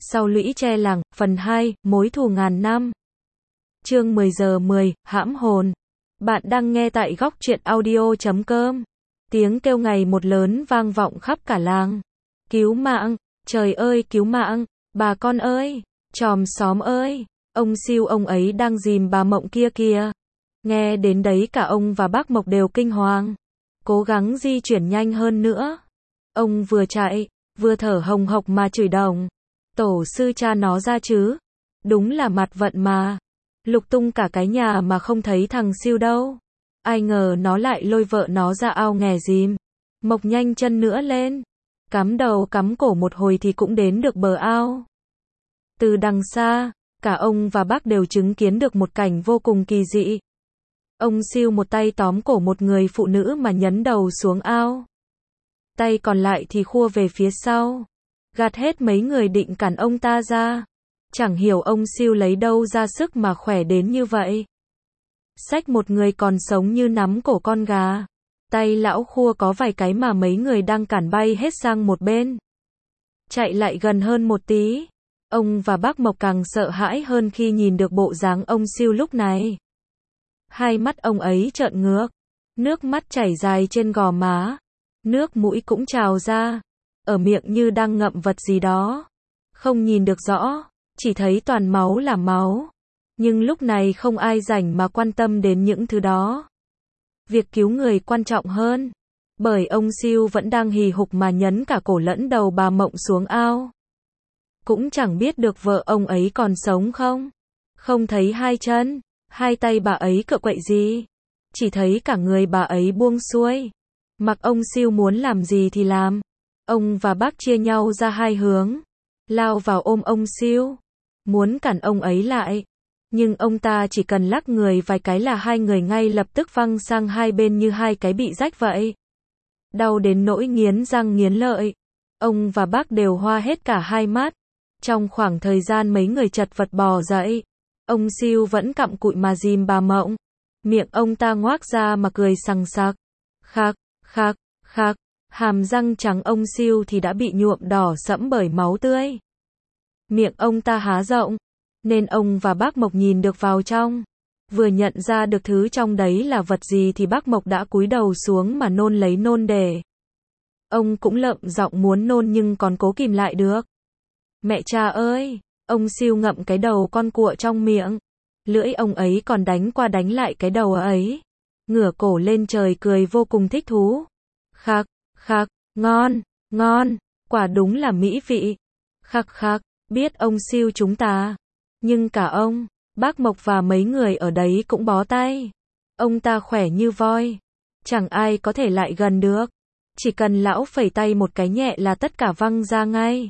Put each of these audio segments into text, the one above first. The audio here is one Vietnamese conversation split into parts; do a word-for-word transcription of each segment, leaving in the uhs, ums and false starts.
Sau lũy tre làng, phần hai, mối thù ngàn năm. Chương mười giờ mười, hãm hồn. Bạn đang nghe tại góc truyện audio chấm com. Tiếng kêu ngày một lớn vang vọng khắp cả làng. Cứu mạng, trời ơi cứu mạng, bà con ơi, chòm xóm ơi, ông Siêu ông ấy đang dìm bà Mộng kia kìa. Nghe đến đấy cả ông và bác Mộc đều kinh hoàng. Cố gắng di chuyển nhanh hơn nữa. Ông vừa chạy, vừa thở hồng hộc mà chửi đồng. Tổ sư cha nó ra chứ. Đúng là mặt vận mà. Lục tung cả cái nhà mà không thấy thằng Siêu đâu. Ai ngờ nó lại lôi vợ nó ra ao nghè dìm. Mộc nhanh chân nữa lên. Cắm đầu cắm cổ một hồi thì cũng đến được bờ ao. Từ đằng xa, cả ông và bác đều chứng kiến được một cảnh vô cùng kỳ dị. Ông Siêu một tay tóm cổ một người phụ nữ mà nhấn đầu xuống ao. Tay còn lại thì khua về phía sau. Gạt hết mấy người định cản ông ta ra. Chẳng hiểu ông Siêu lấy đâu ra sức mà khỏe đến như vậy. Xách một người còn sống như nắm cổ con gà. Tay lão khua có vài cái mà mấy người đang cản bay hết sang một bên. Chạy lại gần hơn một tí. Ông và bác Mộc càng sợ hãi hơn khi nhìn được bộ dáng ông Siêu lúc này. Hai mắt ông ấy trợn ngược. Nước mắt chảy dài trên gò má. Nước mũi cũng trào ra. Ở miệng như đang ngậm vật gì đó. Không nhìn được rõ. Chỉ thấy toàn máu là máu. Nhưng lúc này không ai rảnh mà quan tâm đến những thứ đó. Việc cứu người quan trọng hơn. Bởi ông Siêu vẫn đang hì hục mà nhấn cả cổ lẫn đầu bà Mộng xuống ao. Cũng chẳng biết được vợ ông ấy còn sống không. Không thấy hai chân, hai tay bà ấy cựa quậy gì. Chỉ thấy cả người bà ấy buông xuôi. Mặc ông Siêu muốn làm gì thì làm. Ông và bác chia nhau ra hai hướng. Lao vào ôm ông Siêu. Muốn cản ông ấy lại. Nhưng ông ta chỉ cần lắc người vài cái là hai người ngay lập tức văng sang hai bên như hai cái bị rách vậy. Đau đến nỗi nghiến răng nghiến lợi. Ông và bác đều hoa hết cả hai mắt. Trong khoảng thời gian mấy người chật vật bò dậy. Ông Siêu vẫn cặm cụi mà dìm bà Mộng. Miệng ông ta ngoác ra mà cười sằng sặc. Khạc, khạc, khạc. Hàm răng trắng ông Siêu thì đã bị nhuộm đỏ sẫm bởi máu tươi. Miệng ông ta há rộng. Nên ông và bác Mộc nhìn được vào trong. Vừa nhận ra được thứ trong đấy là vật gì thì bác Mộc đã cúi đầu xuống mà nôn lấy nôn để. Ông cũng lợm giọng muốn nôn nhưng còn cố kìm lại được. Mẹ cha ơi! Ông Siêu ngậm cái đầu con cụa trong miệng. Lưỡi ông ấy còn đánh qua đánh lại cái đầu ấy. Ngửa cổ lên trời cười vô cùng thích thú. Khạc, khạc, ngon, ngon, quả đúng là mỹ vị. Khạc khạc, biết ông Siêu chúng ta. Nhưng cả ông, bác Mộc và mấy người ở đấy cũng bó tay. Ông ta khỏe như voi. Chẳng ai có thể lại gần được. Chỉ cần lão phẩy tay một cái nhẹ là tất cả văng ra ngay.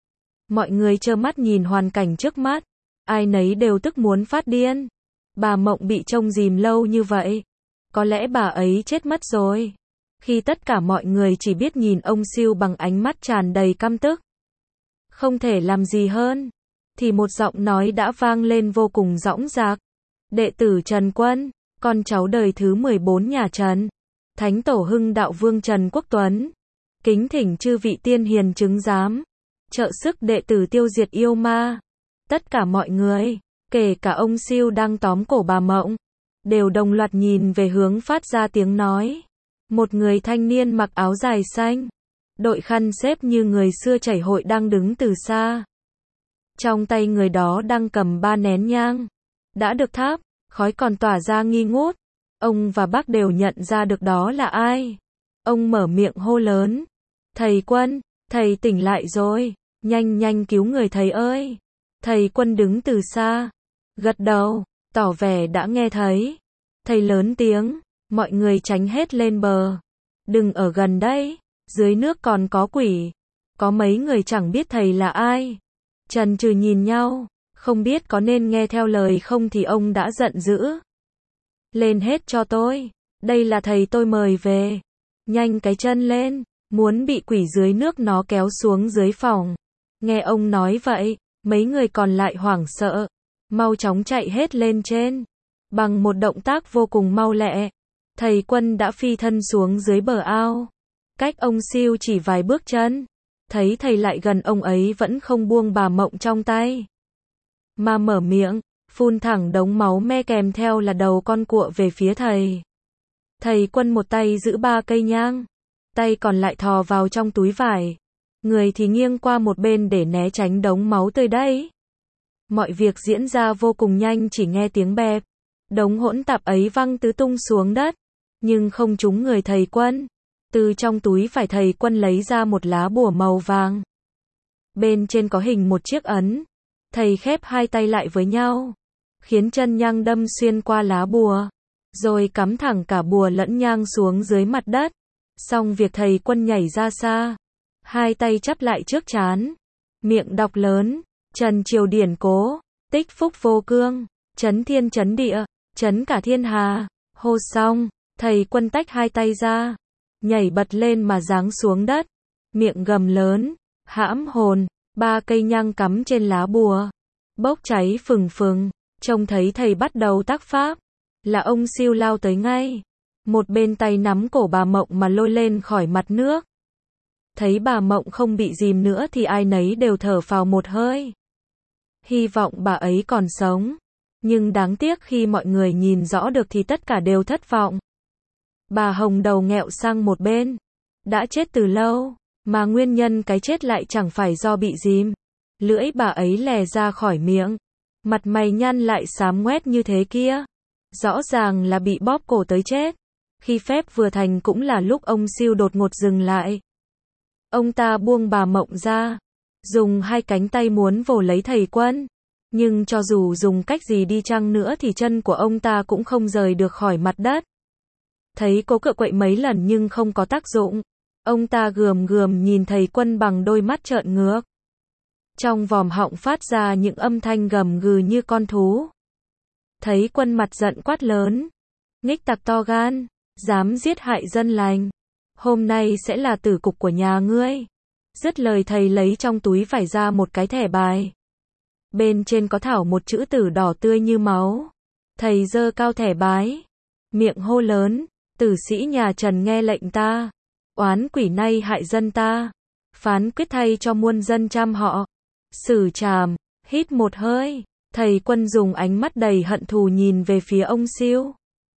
Mọi người trơ mắt nhìn hoàn cảnh trước mắt. Ai nấy đều tức muốn phát điên. Bà Mộng bị trông dìm lâu như vậy. Có lẽ bà ấy chết mất rồi. Khi tất cả mọi người chỉ biết nhìn ông Siêu bằng ánh mắt tràn đầy căm tức. Không thể làm gì hơn. Thì một giọng nói đã vang lên vô cùng dõng dạc. Đệ tử Trần Quân, con cháu đời thứ mười bốn nhà Trần. Thánh tổ Hưng Đạo Vương Trần Quốc Tuấn. Kính thỉnh chư vị tiên hiền chứng giám. Trợ sức đệ tử tiêu diệt yêu ma. Tất cả mọi người, kể cả ông Siêu đang tóm cổ bà Mộng, đều đồng loạt nhìn về hướng phát ra tiếng nói. Một người thanh niên mặc áo dài xanh, đội khăn xếp như người xưa chảy hội đang đứng từ xa. Trong tay người đó đang cầm ba nén nhang. Đã được thắp, khói còn tỏa ra nghi ngút. Ông và bác đều nhận ra được đó là ai. Ông mở miệng hô lớn. Thầy Quân, thầy tỉnh lại rồi. Nhanh nhanh cứu người thầy ơi. Thầy Quân đứng từ xa. Gật đầu, tỏ vẻ đã nghe thấy. Thầy lớn tiếng. Mọi người tránh hết lên bờ. Đừng ở gần đây. Dưới nước còn có quỷ. Có mấy người chẳng biết thầy là ai. Trần trừ nhìn nhau. Không biết có nên nghe theo lời không thì ông đã giận dữ. Lên hết cho tôi. Đây là thầy tôi mời về. Nhanh cái chân lên. Muốn bị quỷ dưới nước nó kéo xuống dưới phòng. Nghe ông nói vậy, mấy người còn lại hoảng sợ. Mau chóng chạy hết lên trên. Bằng một động tác vô cùng mau lẹ. Thầy Quân đã phi thân xuống dưới bờ ao. Cách ông Siêu chỉ vài bước chân. thấy thầy lại gần ông ấy vẫn không buông bà Mộng trong tay, mà mở miệng, phun thẳng đống máu me kèm theo là đầu con cụa về phía thầy. Thầy Quân một tay giữ ba cây nhang, tay còn lại thò vào trong túi vải, người thì nghiêng qua một bên để né tránh đống máu tươi đấy. Mọi việc diễn ra vô cùng nhanh, chỉ nghe tiếng bẹp, đống hỗn tạp ấy văng tứ tung xuống đất, nhưng không trúng người thầy Quân. Từ trong túi phải thầy Quân lấy ra một lá bùa màu vàng. Bên trên có hình một chiếc ấn. Thầy khép hai tay lại với nhau, khiến chân nhang đâm xuyên qua lá bùa, rồi cắm thẳng cả bùa lẫn nhang xuống dưới mặt đất. Xong việc thầy Quân nhảy ra xa, hai tay chắp lại trước trán, miệng đọc lớn, Trần Triều Điển cố, tích phúc vô cương, chấn thiên chấn địa, chấn cả thiên hà. Hô xong, thầy Quân tách hai tay ra, nhảy bật lên mà giáng xuống đất, miệng gầm lớn, hãm hồn. Ba cây nhang cắm trên lá bùa, bốc cháy phừng phừng. Trông thấy thầy bắt đầu tác pháp, là ông Siêu lao tới ngay, một bên tay nắm cổ bà Mộng mà lôi lên khỏi mặt nước. Thấy bà Mộng không bị dìm nữa thì ai nấy đều thở phào một hơi, hy vọng bà ấy còn sống. Nhưng đáng tiếc khi mọi người nhìn rõ được thì tất cả đều thất vọng. Bà Hồng đầu nghẹo sang một bên, đã chết từ lâu, mà nguyên nhân cái chết lại chẳng phải do bị dìm. Lưỡi bà ấy lè ra khỏi miệng, mặt mày nhăn lại xám ngoét như thế kia, rõ ràng là bị bóp cổ tới chết. Khi phép vừa thành cũng là lúc ông Siêu đột ngột dừng lại. Ông ta buông bà Mộng ra, dùng hai cánh tay muốn vồ lấy thầy Quân, nhưng cho dù dùng cách gì đi chăng nữa thì chân của ông ta cũng không rời được khỏi mặt đất. Thấy cố cựa quậy mấy lần nhưng không có tác dụng, ông ta gườm gườm nhìn thầy Quân bằng đôi mắt trợn ngược. Trong vòm họng phát ra những âm thanh gầm gừ như con thú. Thấy Quân mặt giận quát lớn, nghích tặc to gan, dám giết hại dân lành, hôm nay sẽ là tử cục của nhà ngươi. Dứt lời thầy lấy trong túi vải ra một cái thẻ bài, bên trên có thảo một chữ tử đỏ tươi như máu. Thầy giơ cao thẻ bái, miệng hô lớn, tử sĩ nhà Trần nghe lệnh ta, oán quỷ nay hại dân ta, phán quyết thay cho muôn dân trăm họ, xử trảm. Hít một hơi, thầy Quân dùng ánh mắt đầy hận thù nhìn về phía ông Siêu,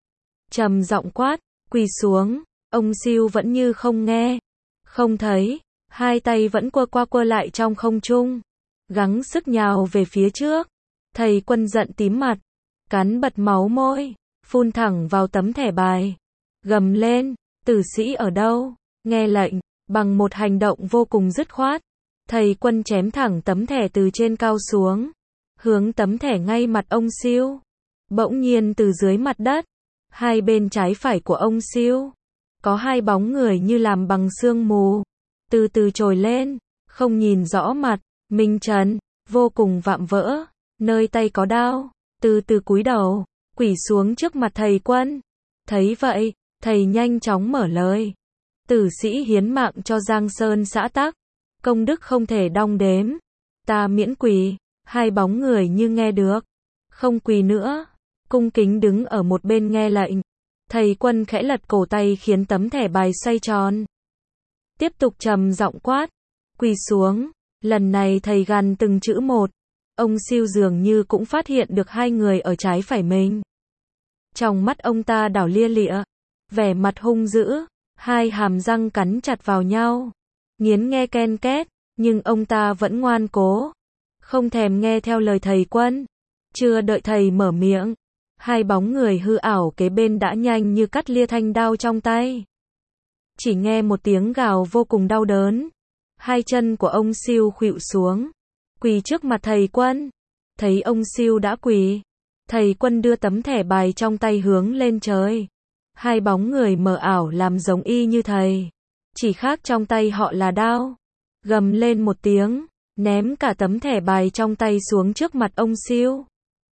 trầm giọng quát, quỳ xuống. Ông Siêu vẫn như không nghe, không thấy, hai tay vẫn quơ qua quơ lại trong không trung, gắng sức nhào về phía trước. Thầy Quân giận tím mặt, cắn bật máu môi, phun thẳng vào tấm thẻ bài, gầm lên, tử sĩ ở đâu, nghe lệnh. Bằng một hành động vô cùng dứt khoát, thầy Quân chém thẳng tấm thẻ từ trên cao xuống, hướng tấm thẻ ngay mặt ông Siêu. Bỗng nhiên từ dưới mặt đất, hai bên trái phải của ông Siêu, có hai bóng người như làm bằng sương mù, từ từ trồi lên, không nhìn rõ mặt. Minh Trần, vô cùng vạm vỡ, nơi tay có đao, từ từ cúi đầu, quỳ xuống trước mặt thầy Quân. Thấy vậy, thầy nhanh chóng mở lời, tử sĩ hiến mạng cho Giang Sơn xã tắc, công đức không thể đong đếm, ta miễn quỳ. Hai bóng người như nghe được, không quỳ nữa, cung kính đứng ở một bên nghe lệnh. Thầy Quân khẽ lật cổ tay khiến tấm thẻ bài xoay tròn, tiếp tục trầm giọng quát, quỳ xuống. Lần này thầy gằn từng chữ một. Ông Siêu dường như cũng phát hiện được hai người ở trái phải mình. Trong mắt ông ta đảo lia lịa, vẻ mặt hung dữ, hai hàm răng cắn chặt vào nhau, nghiến nghe ken két, nhưng ông ta vẫn ngoan cố, không thèm nghe theo lời thầy Quân. Chưa đợi thầy mở miệng, hai bóng người hư ảo kế bên đã nhanh như cắt lia thanh đao trong tay. Chỉ nghe một tiếng gào vô cùng đau đớn, hai chân của ông Siêu khuỵu xuống, quỳ trước mặt thầy Quân. Thấy ông Siêu đã quỳ, thầy Quân đưa tấm thẻ bài trong tay hướng lên trời. Hai bóng người mờ ảo làm giống y như thầy, chỉ khác trong tay họ là đao. Gầm lên một tiếng, ném cả tấm thẻ bài trong tay xuống trước mặt ông Siêu.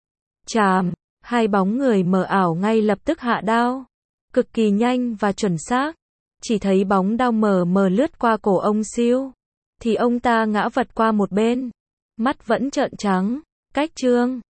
Chàm, hai bóng người mờ ảo ngay lập tức hạ đao, cực kỳ nhanh và chuẩn xác. Chỉ thấy bóng đao mờ mờ lướt qua cổ ông Siêu, thì ông ta ngã vật qua một bên, mắt vẫn trợn trắng, cách trương.